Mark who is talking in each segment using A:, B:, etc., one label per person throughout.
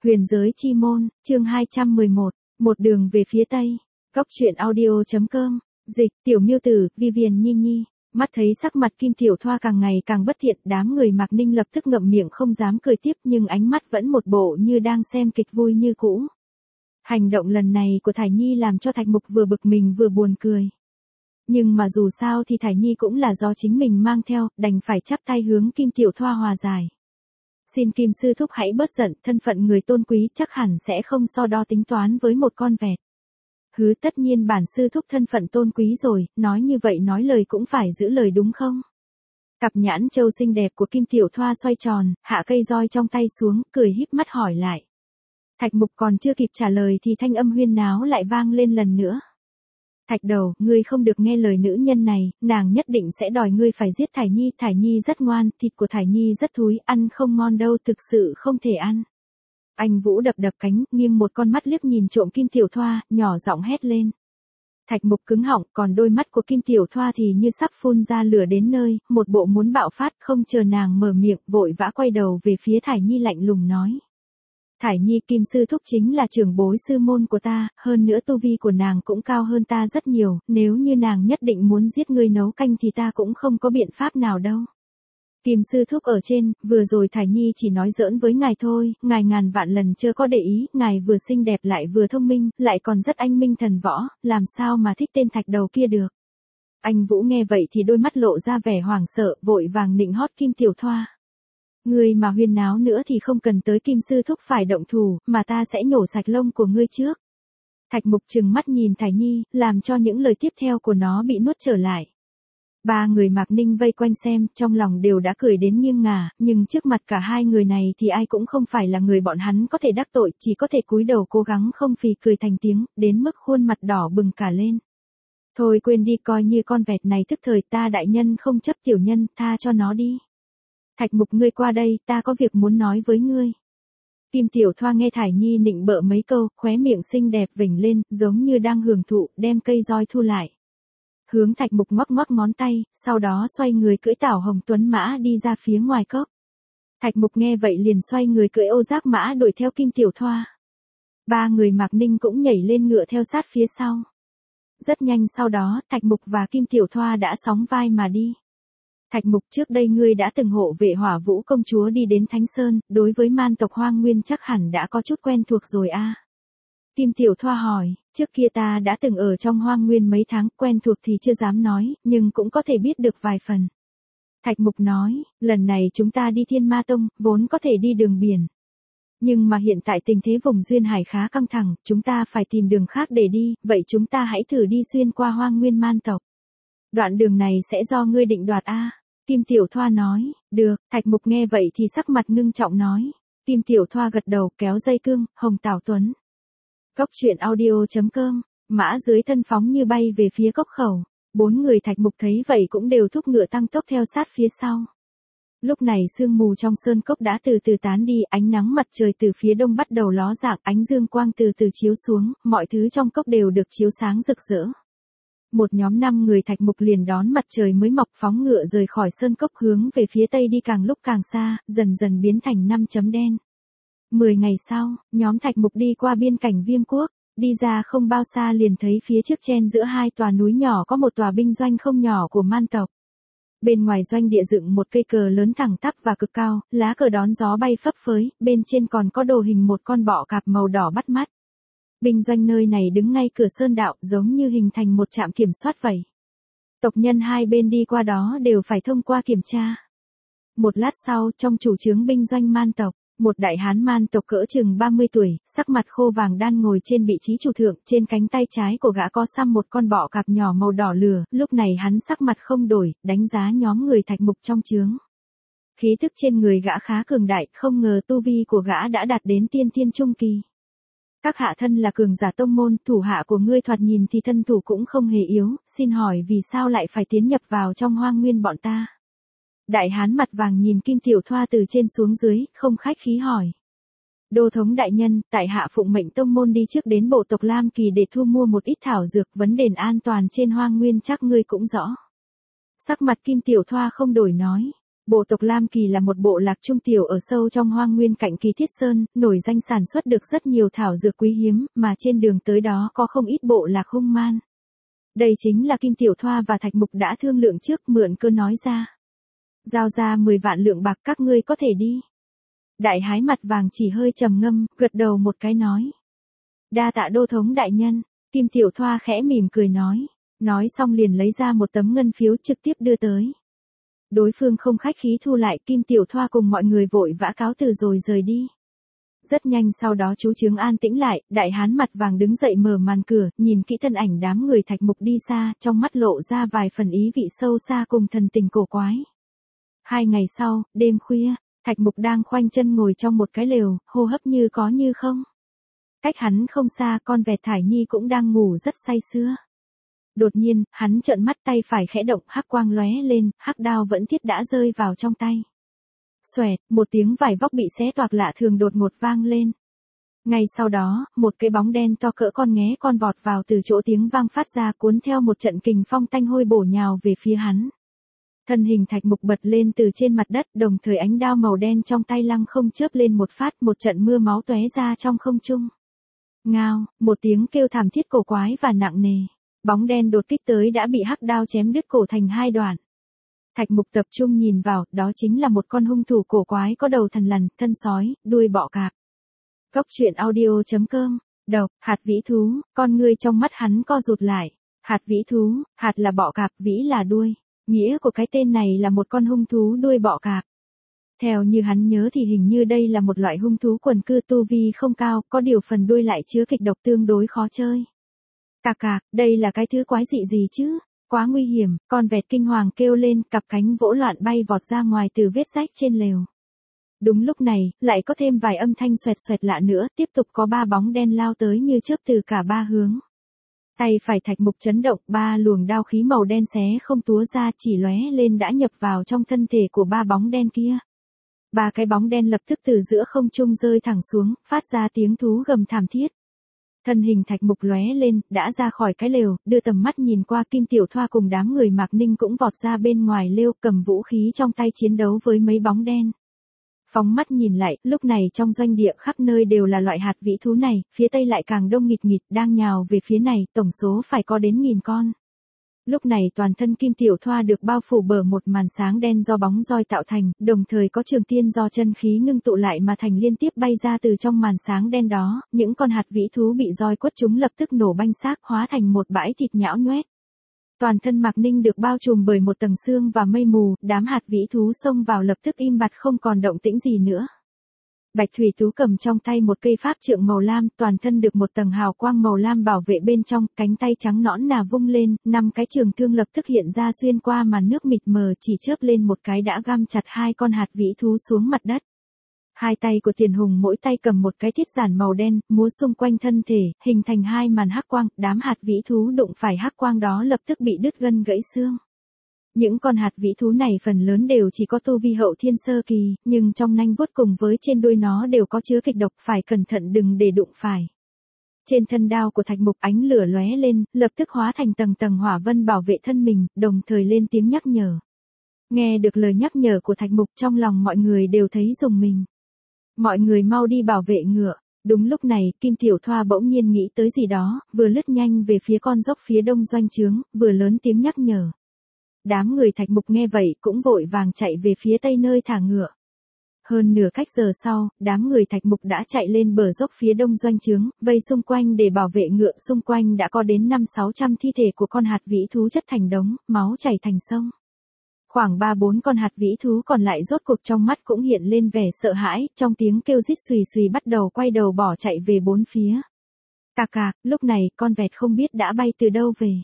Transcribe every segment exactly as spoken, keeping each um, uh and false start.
A: Huyền giới chi môn, chương hai trăm mười một, một đường về phía Tây. Góc truyện audio.com, dịch, tiểu miêu tử, Vivian Nhi Nhi. Mắt thấy sắc mặt Kim Tiểu Thoa càng ngày càng bất thiện, đám người Mạc Ninh lập tức ngậm miệng không dám cười tiếp, nhưng ánh mắt vẫn một bộ như đang xem kịch vui như cũ. Hành động lần này của Thải Nhi làm cho Thạch Mục vừa bực mình vừa buồn cười. Nhưng mà dù sao thì Thải Nhi cũng là do chính mình mang theo, đành phải chắp tay hướng Kim Tiểu Thoa hòa giải. Xin Kim sư thúc hãy bớt giận, thân phận người tôn quý chắc hẳn sẽ không so đo tính toán với một con vẹt. Hứ, tất nhiên bản sư thúc thân phận tôn quý rồi, nói như vậy nói lời cũng phải giữ lời đúng không? Cặp nhãn châu xinh đẹp của Kim Tiểu Thoa xoay tròn, hạ cây roi trong tay xuống, cười híp mắt hỏi lại. Thạch Mục còn chưa kịp trả lời thì thanh âm huyên náo lại vang lên lần nữa. Thạch đầu, ngươi không được nghe lời nữ nhân này, nàng nhất định sẽ đòi ngươi phải giết Thải Nhi. Thải Nhi rất ngoan, thịt của Thải Nhi rất thúi, ăn không ngon đâu, thực sự không thể ăn. Anh Vũ đập đập cánh, nghiêng một con mắt liếc nhìn trộm Kim Tiểu Thoa, nhỏ giọng hét lên. Thạch Mục cứng họng, còn đôi mắt của Kim Tiểu Thoa thì như sắp phun ra lửa đến nơi, một bộ muốn bạo phát, không chờ nàng mở miệng, vội vã quay đầu về phía Thải Nhi lạnh lùng nói. Thải Nhi, Kim sư thúc chính là trưởng bối sư môn của ta, hơn nữa tu vi của nàng cũng cao hơn ta rất nhiều, nếu như nàng nhất định muốn giết ngươi nấu canh thì ta cũng không có biện pháp nào đâu. Kim sư thúc ở trên, vừa rồi Thải Nhi chỉ nói giỡn với ngài thôi, ngài ngàn vạn lần chưa có để ý, ngài vừa xinh đẹp lại vừa thông minh, lại còn rất anh minh thần võ, làm sao mà thích tên Thạch đầu kia được. Anh Vũ nghe vậy thì đôi mắt lộ ra vẻ hoảng sợ, vội vàng nịnh hót Kim Tiểu Thoa. Ngươi mà huyên náo nữa thì không cần tới Kim sư thúc phải động thủ, mà ta sẽ nhổ sạch lông của ngươi trước. Thạch Mục trừng mắt nhìn Thải Nhi, làm cho những lời tiếp theo của nó bị nuốt trở lại. Ba người Mạc Ninh vây quanh xem, trong lòng đều đã cười đến nghiêng ngả, nhưng trước mặt cả hai người này thì ai cũng không phải là người bọn hắn có thể đắc tội, chỉ có thể cúi đầu cố gắng không phì cười thành tiếng, đến mức khuôn mặt đỏ bừng cả lên. Thôi quên đi, coi như con vẹt này thức thời, ta đại nhân không chấp tiểu nhân, tha cho nó đi. Thạch Mục, ngươi qua đây, ta có việc muốn nói với ngươi. Kim Tiểu Thoa nghe Thải Nhi nịnh bợ mấy câu, khóe miệng xinh đẹp vểnh lên, giống như đang hưởng thụ, đem cây roi thu lại. Hướng Thạch Mục ngoắc ngoắc ngón tay, sau đó xoay người cưỡi Tảo Hồng Tuấn Mã đi ra phía ngoài cốc. Thạch Mục nghe vậy liền xoay người cưỡi Ô Giác Mã đuổi theo Kim Tiểu Thoa. Ba người Mạc Ninh cũng nhảy lên ngựa theo sát phía sau. Rất nhanh sau đó, Thạch Mục và Kim Tiểu Thoa đã sóng vai mà đi. Thạch Mục, trước đây ngươi đã từng hộ vệ Hỏa Vũ công chúa đi đến Thánh Sơn, đối với man tộc Hoang Nguyên chắc hẳn đã có chút quen thuộc rồi a. Kim Tiểu Thoa hỏi, trước kia ta đã từng ở trong Hoang Nguyên mấy tháng, quen thuộc thì chưa dám nói, nhưng cũng có thể biết được vài phần. Thạch Mục nói, lần này chúng ta đi Thiên Ma Tông, vốn có thể đi đường biển. Nhưng mà hiện tại tình thế vùng duyên hải khá căng thẳng, chúng ta phải tìm đường khác để đi, vậy chúng ta hãy thử đi xuyên qua Hoang Nguyên man tộc. Đoạn đường này sẽ do ngươi định đoạt a. Kim Tiểu Thoa nói, được. Thạch Mục nghe vậy thì sắc mặt ngưng trọng nói. Kim Tiểu Thoa gật đầu, kéo dây cương, Hồng Tảo Tuấn. Góc truyện audio.com, mã dưới thân phóng như bay về phía cốc khẩu. Bốn người Thạch Mục thấy vậy cũng đều thúc ngựa tăng tốc theo sát phía sau. Lúc này sương mù trong sơn cốc đã từ từ tán đi, ánh nắng mặt trời từ phía đông bắt đầu ló dạng, ánh dương quang từ từ chiếu xuống, mọi thứ trong cốc đều được chiếu sáng rực rỡ. Một nhóm năm người Thạch Mục liền đón mặt trời mới mọc phóng ngựa rời khỏi sơn cốc hướng về phía tây đi, càng lúc càng xa, dần dần biến thành năm chấm đen. Mười ngày sau, nhóm Thạch Mục đi qua biên cảnh Viêm Quốc, đi ra không bao xa liền thấy phía trước chen giữa hai tòa núi nhỏ có một tòa binh doanh không nhỏ của man tộc. Bên ngoài doanh địa dựng một cây cờ lớn thẳng tắp và cực cao, lá cờ đón gió bay phấp phới, bên trên còn có đồ hình một con bọ cạp màu đỏ bắt mắt. Binh doanh nơi này đứng ngay cửa sơn đạo, giống như hình thành một trạm kiểm soát vậy. Tộc nhân hai bên đi qua đó đều phải thông qua kiểm tra. Một lát sau, trong chủ trướng binh doanh man tộc, một đại hán man tộc cỡ chừng ba mươi tuổi, sắc mặt khô vàng đan ngồi trên vị trí chủ thượng, trên cánh tay trái của gã có xăm một con bọ cạp nhỏ màu đỏ lửa, lúc này hắn sắc mặt không đổi, đánh giá nhóm người Thạch Mục trong trướng. Khí tức trên người gã khá cường đại, không ngờ tu vi của gã đã đạt đến tiên thiên trung kỳ. Các hạ thân là cường giả tông môn, thủ hạ của ngươi thoạt nhìn thì thân thủ cũng không hề yếu, xin hỏi vì sao lại phải tiến nhập vào trong Hoang Nguyên bọn ta? Đại hán mặt vàng nhìn Kim Tiểu Thoa từ trên xuống dưới, không khách khí hỏi. Đô thống đại nhân, tại hạ phụng mệnh tông môn đi trước đến bộ tộc Lam Kỳ để thu mua một ít thảo dược, vấn đề an toàn trên Hoang Nguyên chắc ngươi cũng rõ. Sắc mặt Kim Tiểu Thoa không đổi nói. Bộ tộc Lam Kỳ là một bộ lạc trung tiểu ở sâu trong hoang nguyên cạnh Kỳ Thiết Sơn, nổi danh sản xuất được rất nhiều thảo dược quý hiếm, mà trên đường tới đó có không ít bộ lạc hung man. Đây chính là Kim Tiểu Thoa và Thạch Mục đã thương lượng trước, mượn cơ nói ra. Giao ra mười vạn lượng bạc, các ngươi có thể đi. Đại hái mặt vàng chỉ hơi trầm ngâm, gật đầu một cái nói. Đa tạ đô thống đại nhân. Kim Tiểu Thoa khẽ mỉm cười nói. Nói xong liền lấy ra một tấm ngân phiếu trực tiếp đưa tới. Đối phương không khách khí thu lại, Kim Tiểu Thoa cùng mọi người vội vã cáo từ rồi rời đi. Rất nhanh sau đó chú Trướng an tĩnh lại, đại hán mặt vàng đứng dậy mở màn cửa, nhìn kỹ thân ảnh đám người Thạch Mục đi xa, trong mắt lộ ra vài phần ý vị sâu xa cùng thần tình cổ quái. Hai ngày sau, đêm khuya, Thạch Mục đang khoanh chân ngồi trong một cái lều, hô hấp như có như không. Cách hắn không xa, con vẹt Thải Nhi cũng đang ngủ rất say sưa. Đột nhiên, hắn trợn mắt, tay phải khẽ động, hắc quang lóe lên, hắc đao vẫn thiết đã rơi vào trong tay. Xoẹt, một tiếng vải vóc bị xé toạc lạ thường đột ngột vang lên. Ngay sau đó, một cái bóng đen to cỡ con nghé con vọt vào từ chỗ tiếng vang phát ra, cuốn theo một trận kình phong tanh hôi bổ nhào về phía hắn. Thân hình Thạch Mục bật lên từ trên mặt đất, đồng thời ánh đao màu đen trong tay lăng không chớp lên một phát, một trận mưa máu tóe ra trong không trung. Ngao, một tiếng kêu thảm thiết cổ quái và nặng nề. Bóng đen đột kích tới đã bị hắc đao chém đứt cổ thành hai đoạn. Thạch Mục tập trung nhìn vào, đó chính là một con hung thủ cổ quái có đầu thần lằn, thân sói, đuôi bọ cạp. Cốc truyện audio chấm com, đọc, hạt vĩ thú, con ngươi trong mắt hắn co rụt lại. Hạt vĩ thú, hạt là bọ cạp, vĩ là đuôi. Nghĩa của cái tên này là một con hung thú đuôi bọ cạp. Theo như hắn nhớ thì hình như đây là một loại hung thú quần cư tu vi không cao, có điều phần đuôi lại chứa kịch độc tương đối khó chơi. Cạc cạc, đây là cái thứ quái dị gì chứ? Quá nguy hiểm, con vẹt kinh hoàng kêu lên, cặp cánh vỗ loạn bay vọt ra ngoài từ vết rách trên lều. Đúng lúc này, lại có thêm vài âm thanh xoẹt xoẹt lạ nữa, tiếp tục có ba bóng đen lao tới như chớp từ cả ba hướng. Tay phải Thạch Mục chấn động, ba luồng đao khí màu đen xé không túa ra, chỉ lóe lên đã nhập vào trong thân thể của ba bóng đen kia. Ba cái bóng đen lập tức từ giữa không trung rơi thẳng xuống, phát ra tiếng thú gầm thảm thiết. Thân hình Thạch Mục lóe lên, đã ra khỏi cái lều, đưa tầm mắt nhìn qua, Kim Tiểu Thoa cùng đám người Mạc Ninh cũng vọt ra bên ngoài lều, cầm vũ khí trong tay chiến đấu với mấy bóng đen. Phóng mắt nhìn lại, lúc này trong doanh địa khắp nơi đều là loại hạt vĩ thú này, phía tây lại càng đông nghịt nghịt, đang nhào về phía này, tổng số phải có đến nghìn con. Lúc này toàn thân Kim Tiểu Thoa được bao phủ bởi một màn sáng đen do bóng roi tạo thành, đồng thời có trường tiên do chân khí ngưng tụ lại mà thành liên tiếp bay ra từ trong màn sáng đen đó, những con hạt vĩ thú bị roi quất chúng lập tức nổ banh xác, hóa thành một bãi thịt nhão nhoét. Toàn thân Mạc Ninh được bao trùm bởi một tầng sương và mây mù, đám hạt vĩ thú xông vào lập tức im bặt không còn động tĩnh gì nữa. Bạch Thủy Tú cầm trong tay một cây pháp trượng màu lam, toàn thân được một tầng hào quang màu lam bảo vệ bên trong, cánh tay trắng nõn nà vung lên, năm cái trường thương lập tức hiện ra xuyên qua màn nước mịt mờ, chỉ chớp lên một cái đã găm chặt hai con hạt vĩ thú xuống mặt đất. Hai tay của Tiền Hùng mỗi tay cầm một cái thiết giản màu đen, múa xung quanh thân thể, hình thành hai màn hắc quang, đám hạt vĩ thú đụng phải hắc quang đó lập tức bị đứt gân gãy xương. Những con hạt vĩ thú này phần lớn đều chỉ có tu vi hậu thiên sơ kỳ, nhưng trong nanh vuốt cùng với trên đuôi nó đều có chứa kịch độc, phải cẩn thận đừng để đụng phải. Trên thân đao của Thạch Mục ánh lửa lóe lên, lập tức hóa thành tầng tầng hỏa vân bảo vệ thân mình, đồng thời lên tiếng nhắc nhở. Nghe được lời nhắc nhở của Thạch Mục, trong lòng mọi người đều thấy rùng mình. Mọi người mau đi bảo vệ ngựa. Đúng lúc này, Kim Tiểu Thoa bỗng nhiên nghĩ tới gì đó, vừa lướt nhanh về phía con dốc phía đông doanh trướng, vừa lớn tiếng nhắc nhở. Đám người Thạch Mục nghe vậy cũng vội vàng chạy về phía tây nơi thả ngựa. Hơn nửa cách giờ sau, đám người Thạch Mục đã chạy lên bờ dốc phía đông doanh trướng, vây xung quanh để bảo vệ ngựa, xung quanh đã có đến năm sáu trăm thi thể của con hạt vĩ thú chất thành đống, máu chảy thành sông. Khoảng ba bốn con hạt vĩ thú còn lại rốt cuộc trong mắt cũng hiện lên vẻ sợ hãi, trong tiếng kêu rít xùy xùy bắt đầu quay đầu bỏ chạy về bốn phía. Cạc cạc, lúc này con vẹt không biết đã bay từ đâu về.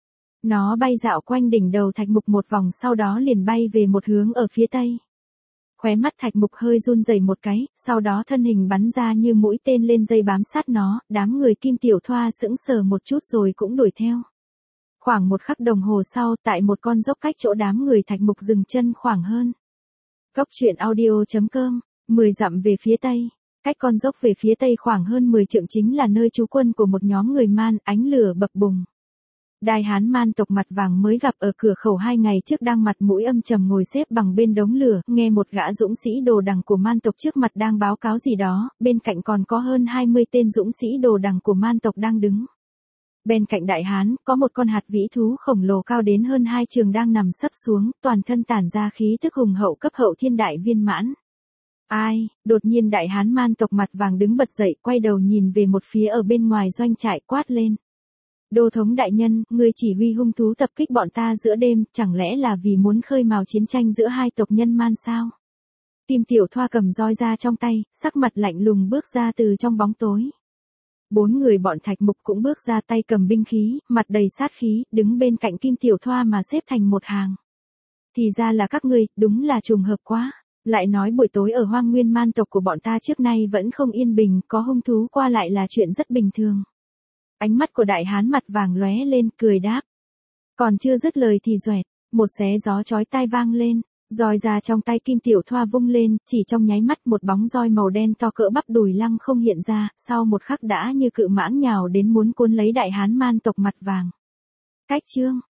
A: Nó bay dạo quanh đỉnh đầu Thạch Mục một vòng sau đó liền bay về một hướng ở phía tây. Khóe mắt Thạch Mục hơi run rẩy một cái, sau đó thân hình bắn ra như mũi tên lên dây bám sát nó, đám người Kim Tiểu Thoa sững sờ một chút rồi cũng đuổi theo. Khoảng một khắc đồng hồ sau, tại một con dốc cách chỗ đám người Thạch Mục dừng chân khoảng hơn. Cốc truyện audio chấm com, mười dặm về phía tây. Cách con dốc về phía tây khoảng hơn mười trượng chính là nơi trú quân của một nhóm người man, ánh lửa bập bùng. Đại hán man tộc mặt vàng mới gặp ở cửa khẩu hai ngày trước đang mặt mũi âm trầm ngồi xếp bằng bên đống lửa, nghe một gã dũng sĩ đồ đằng của man tộc trước mặt đang báo cáo gì đó, bên cạnh còn có hơn hai mươi tên dũng sĩ đồ đằng của man tộc đang đứng. Bên cạnh đại hán, có một con hạt vĩ thú khổng lồ cao đến hơn hai trường đang nằm sấp xuống, toàn thân tản ra khí tức hùng hậu cấp hậu thiên đại viên mãn. Ai, đột nhiên đại hán man tộc mặt vàng đứng bật dậy, quay đầu nhìn về một phía ở bên ngoài doanh trại quát lên. Đô thống đại nhân, người chỉ huy hung thú tập kích bọn ta giữa đêm, chẳng lẽ là vì muốn khơi mào chiến tranh giữa hai tộc nhân man sao? Kim Tiểu Thoa cầm roi ra trong tay, sắc mặt lạnh lùng bước ra từ trong bóng tối. Bốn người bọn Thạch Mục cũng bước ra tay cầm binh khí, mặt đầy sát khí, đứng bên cạnh Kim Tiểu Thoa mà xếp thành một hàng. Thì ra là các ngươi, đúng là trùng hợp quá. Lại nói buổi tối ở Hoang Nguyên man tộc của bọn ta trước nay vẫn không yên bình, có hung thú qua lại là chuyện rất bình thường. Ánh mắt của đại hán mặt vàng lóe lên, cười đáp. Còn chưa dứt lời thì doẹt, một xé gió chói tai vang lên, roi ra trong tay Kim Tiểu Thoa vung lên, chỉ trong nháy mắt một bóng roi màu đen to cỡ bắp đùi lăng không hiện ra, sau một khắc đã như cự mãng nhào đến muốn cuốn lấy đại hán man tộc mặt vàng. Cách chương